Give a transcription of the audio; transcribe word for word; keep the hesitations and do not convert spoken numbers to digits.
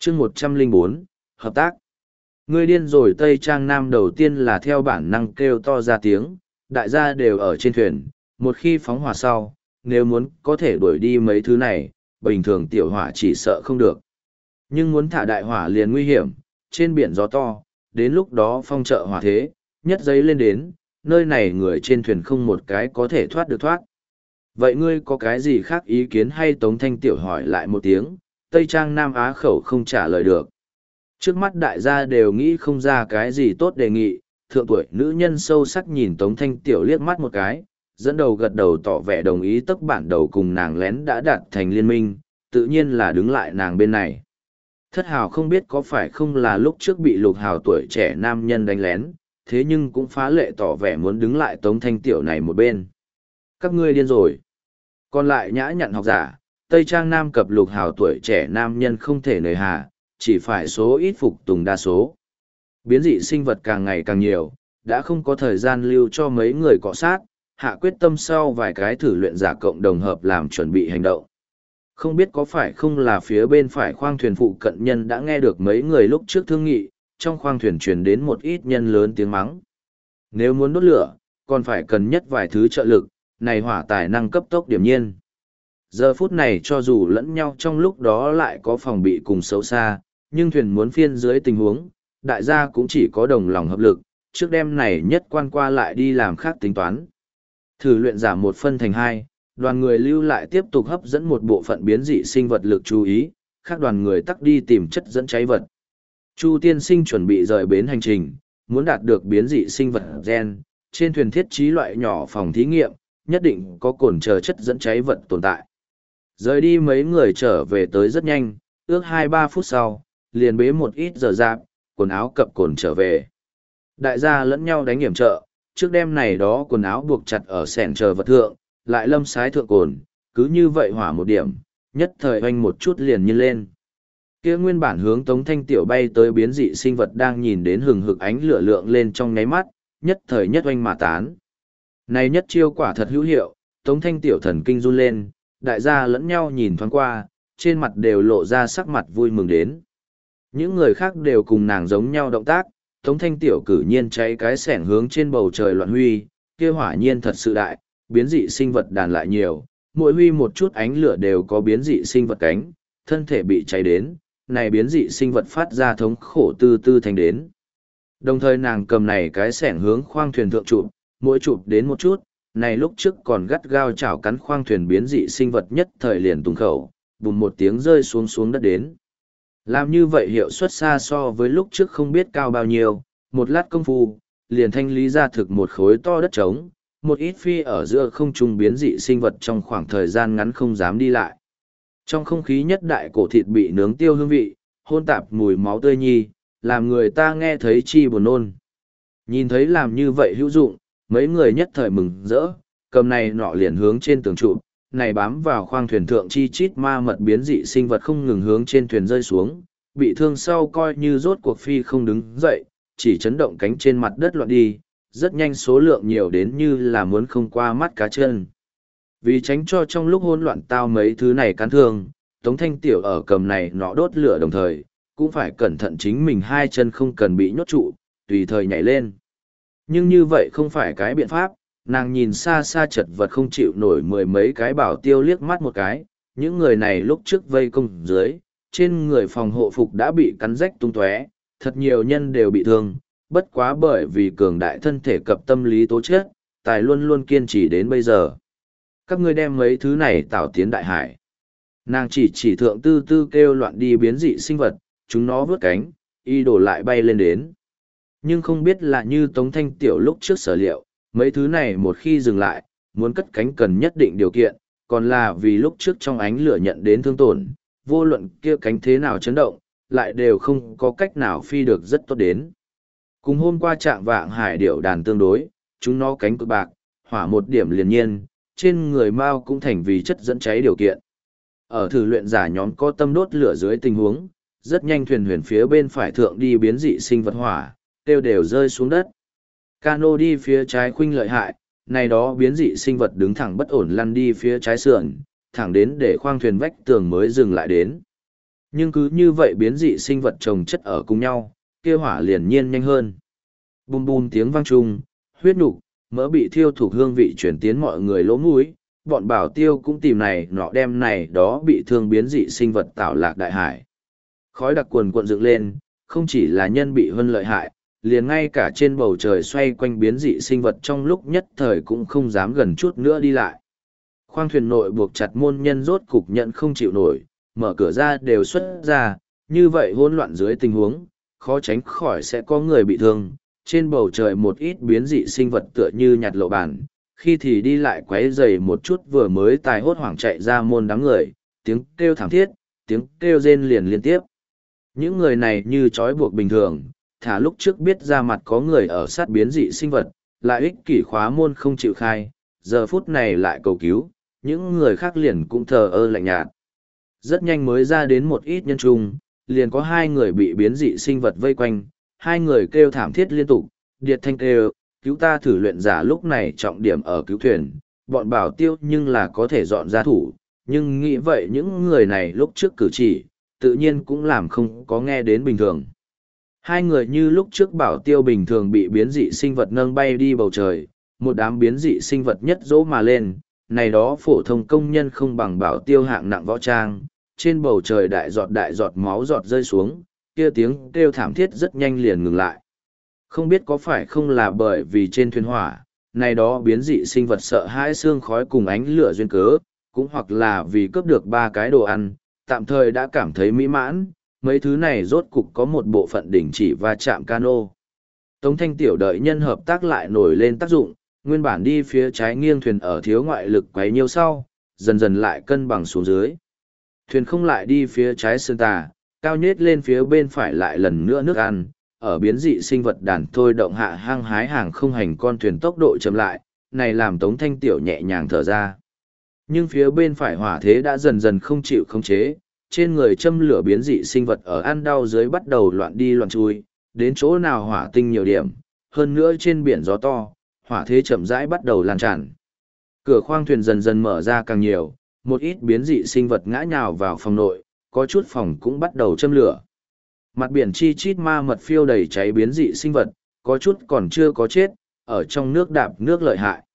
chương một trăm lẻ bốn, hợp tác. Ngươi điên rồi. Tây Trang Nam đầu tiên là theo bản năng kêu to ra tiếng, đại gia đều ở trên thuyền, một khi phóng hỏa sau, nếu muốn có thể đuổi đi mấy thứ này, bình thường tiểu hỏa chỉ sợ không được. Nhưng muốn thả đại hỏa liền nguy hiểm, trên biển gió to, đến lúc đó phong trợ hỏa thế, nhất giấy lên đến, nơi này người trên thuyền không một cái có thể thoát được thoát. Vậy ngươi có cái gì khác ý kiến hay? Tống Thanh Tiểu hỏi lại một tiếng, Tây Trang Nam á khẩu không trả lời được. Trước mắt đại gia đều nghĩ không ra cái gì tốt đề nghị, thượng tuổi nữ nhân sâu sắc nhìn Tống Thanh Tiểu liếc mắt một cái, dẫn đầu gật đầu tỏ vẻ đồng ý tất bản đầu cùng nàng lén đã đạt thành liên minh, tự nhiên là đứng lại nàng bên này. Thất hào không biết có phải không là lúc trước bị lục hào tuổi trẻ nam nhân đánh lén, thế nhưng cũng phá lệ tỏ vẻ muốn đứng lại Tống Thanh Tiểu này một bên. Các ngươi điên rồi. Còn lại nhã nhặn học giả, Tây Trang Nam cập lục hào tuổi trẻ nam nhân không thể nời hà, chỉ phải số ít phục tùng đa số. Biến dị sinh vật càng ngày càng nhiều, đã không có thời gian lưu cho mấy người cọ sát, hạ quyết tâm sau vài cái thử luyện giả cộng đồng hợp làm chuẩn bị hành động. Không biết có phải không là phía bên phải khoang thuyền phụ cận nhân đã nghe được mấy người lúc trước thương nghị, trong khoang thuyền truyền đến một ít nhân lớn tiếng mắng. Nếu muốn đốt lửa, còn phải cần nhất vài thứ trợ lực, này hỏa tài năng cấp tốc điểm nhiên. Giờ phút này cho dù lẫn nhau trong lúc đó lại có phòng bị cùng xấu xa, nhưng thuyền muốn phiên dưới tình huống, đại gia cũng chỉ có đồng lòng hợp lực, trước đêm này nhất quan qua lại đi làm khác tính toán. Thử luyện giả một phân thành hai, đoàn người lưu lại tiếp tục hấp dẫn một bộ phận biến dị sinh vật lực chú ý, khác đoàn người tắc đi tìm chất dẫn cháy vật. Chu tiên sinh chuẩn bị rời bến hành trình, muốn đạt được biến dị sinh vật gen, trên thuyền thiết trí loại nhỏ phòng thí nghiệm, nhất định có cồn chờ chất dẫn cháy vật tồn tại. Rời đi mấy người trở về tới rất nhanh, ước hai ba phút sau, liền bế một ít giờ dạp, quần áo cập cồn trở về. Đại gia lẫn nhau đánh hiểm trợ, trước đêm này đó quần áo buộc chặt ở sẻn chờ vật thượng, lại lâm sái thượng cồn, cứ như vậy hỏa một điểm, nhất thời hoanh một chút liền như lên. Kia nguyên bản hướng Tống Thanh Tiểu bay tới biến dị sinh vật đang nhìn đến hừng hực ánh lửa lượng lên trong nháy mắt, nhất thời nhất oanh mà tán. Này nhất chiêu quả thật hữu hiệu, Tống Thanh Tiểu thần kinh run lên, đại gia lẫn nhau nhìn thoáng qua, trên mặt đều lộ ra sắc mặt vui mừng đến. Những người khác đều cùng nàng giống nhau động tác, Tống Thanh Tiểu cử nhiên cháy cái sẻng hướng trên bầu trời loạn huy, kia hỏa nhiên thật sự đại, biến dị sinh vật đàn lại nhiều, mỗi huy một chút ánh lửa đều có biến dị sinh vật cánh, thân thể bị cháy đến, này biến dị sinh vật phát ra thống khổ tư tư thành đến. Đồng thời nàng cầm này cái sẻng hướng khoang thuyền thượng chụp, mỗi chụp đến một chút, này lúc trước còn gắt gao chảo cắn khoang thuyền biến dị sinh vật nhất thời liền tung khẩu, bùm một tiếng rơi xuống xuống đất đến. Làm như vậy hiệu suất xa so với lúc trước không biết cao bao nhiêu, một lát công phu, liền thanh lý ra thực một khối to đất trống, một ít phi ở giữa không trung biến dị sinh vật trong khoảng thời gian ngắn không dám đi lại. Trong không khí nhất đại cổ thịt bị nướng tiêu hương vị, hôn tạp mùi máu tươi nhi, làm người ta nghe thấy chi buồn nôn. Nhìn thấy làm như vậy hữu dụng, mấy người nhất thời mừng rỡ, cầm này nọ liền hướng trên tường trụ, này bám vào khoang thuyền thượng chi chít ma mật biến dị sinh vật không ngừng hướng trên thuyền rơi xuống, bị thương sau coi như rốt cuộc phi không đứng dậy, chỉ chấn động cánh trên mặt đất loạn đi, rất nhanh số lượng nhiều đến như là muốn không qua mắt cá chân. Vì tránh cho trong lúc hỗn loạn tao mấy thứ này cắn thương, Tống Thanh Tiểu ở cầm này nọ đốt lửa đồng thời, cũng phải cẩn thận chính mình hai chân không cần bị nhốt trụ, tùy thời nhảy lên. Nhưng như vậy không phải cái biện pháp, nàng nhìn xa xa chật vật không chịu nổi mười mấy cái bảo tiêu liếc mắt một cái, những người này lúc trước vây công dưới, trên người phòng hộ phục đã bị cắn rách tung tóe, thật nhiều nhân đều bị thương, bất quá bởi vì cường đại thân thể cập tâm lý tố chất, tài luôn luôn kiên trì đến bây giờ. Các ngươi đem mấy thứ này tạo tiến đại hải. Nàng chỉ chỉ thượng tư tư kêu loạn đi biến dị sinh vật, chúng nó vướt cánh, y đổ lại bay lên đến. Nhưng không biết là như Tống Thanh Tiểu lúc trước sở liệu, mấy thứ này một khi dừng lại, muốn cất cánh cần nhất định điều kiện, còn là vì lúc trước trong ánh lửa nhận đến thương tổn, vô luận kia cánh thế nào chấn động, lại đều không có cách nào phi được rất tốt đến. Cùng hôm qua trạng vạng hải điểu đàn tương đối, chúng nó cánh cực bạc, hỏa một điểm liền nhiên, trên người Mao cũng thành vì chất dẫn cháy điều kiện. Ở thử luyện giả nhóm có tâm đốt lửa dưới tình huống, rất nhanh thuyền huyền phía bên phải thượng đi biến dị sinh vật hỏa, tiêu đều rơi xuống đất. Cano đi phía trái khuynh lợi hại, này đó biến dị sinh vật đứng thẳng bất ổn lăn đi phía trái sườn, thẳng đến để khoang thuyền vách tường mới dừng lại đến. Nhưng cứ như vậy biến dị sinh vật chồng chất ở cùng nhau, kia hỏa liền nhiên nhanh hơn. Bùm bùm tiếng vang trung, huyết nục, mỡ bị thiêu thuộc hương vị chuyển tiến mọi người lỗ mũi, bọn bảo tiêu cũng tìm này nọ đem này đó bị thương biến dị sinh vật tạo lạc đại hải. Khói đặc quần cuộn dựng lên, không chỉ là nhân bị hơn lợi hại, liền ngay cả trên bầu trời xoay quanh biến dị sinh vật trong lúc nhất thời cũng không dám gần chút nữa đi lại. Khoang thuyền nội buộc chặt môn nhân rốt cục nhận không chịu nổi, mở cửa ra đều xuất ra, như vậy hỗn loạn dưới tình huống, khó tránh khỏi sẽ có người bị thương. Trên bầu trời một ít biến dị sinh vật tựa như nhặt lộ bản, khi thì đi lại quấy rầy một chút vừa mới tài hốt hoảng chạy ra môn đám người, tiếng kêu thảm thiết, tiếng kêu rên liền liên tiếp. Những người này như trói buộc bình thường, thả lúc trước biết ra mặt có người ở sát biến dị sinh vật, lại ích kỷ khóa môn không chịu khai, giờ phút này lại cầu cứu, những người khác liền cũng thờ ơ lạnh nhạt. Rất nhanh mới ra đến một ít nhân trung, liền có hai người bị biến dị sinh vật vây quanh, hai người kêu thảm thiết liên tục, điệt thanh kêu, cứu ta thử luyện giả lúc này trọng điểm ở cứu thuyền, bọn bảo tiêu nhưng là có thể dọn ra thủ, nhưng nghĩ vậy những người này lúc trước cử chỉ, tự nhiên cũng làm không có nghe đến bình thường. Hai người như lúc trước bảo tiêu bình thường bị biến dị sinh vật nâng bay đi bầu trời, một đám biến dị sinh vật nhất dỗ mà lên, này đó phổ thông công nhân không bằng bảo tiêu hạng nặng võ trang, trên bầu trời đại giọt đại giọt máu giọt rơi xuống, kia tiếng kêu thảm thiết rất nhanh liền ngừng lại. Không biết có phải không là bởi vì trên thuyền hỏa, này đó biến dị sinh vật sợ hãi xương khói cùng ánh lửa duyên cớ, cũng hoặc là vì cướp được ba cái đồ ăn, tạm thời đã cảm thấy mỹ mãn, mấy thứ này rốt cục có một bộ phận đỉnh chỉ va chạm cano. Tống Thanh Tiểu đợi nhân hợp tác lại nổi lên tác dụng, nguyên bản đi phía trái nghiêng thuyền ở thiếu ngoại lực quấy nhiêu sau, dần dần lại cân bằng xuống dưới. Thuyền không lại đi phía trái sơn tà, cao nhết lên phía bên phải lại lần nữa nước ăn, ở biến dị sinh vật đàn thôi động hạ hang hái hàng không hành con thuyền tốc độ chậm lại, này làm Tống Thanh Tiểu nhẹ nhàng thở ra. Nhưng phía bên phải hỏa thế đã dần dần không chịu khống chế, trên người châm lửa biến dị sinh vật ở ăn đau dưới bắt đầu loạn đi loạn chui, đến chỗ nào hỏa tinh nhiều điểm, hơn nữa trên biển gió to, hỏa thế chậm rãi bắt đầu lan tràn. Cửa khoang thuyền dần dần mở ra càng nhiều, một ít biến dị sinh vật ngã nhào vào phòng nội, có chút phòng cũng bắt đầu châm lửa. Mặt biển chi chít ma mật phiêu đầy cháy biến dị sinh vật, có chút còn chưa có chết, ở trong nước đạp nước lợi hại.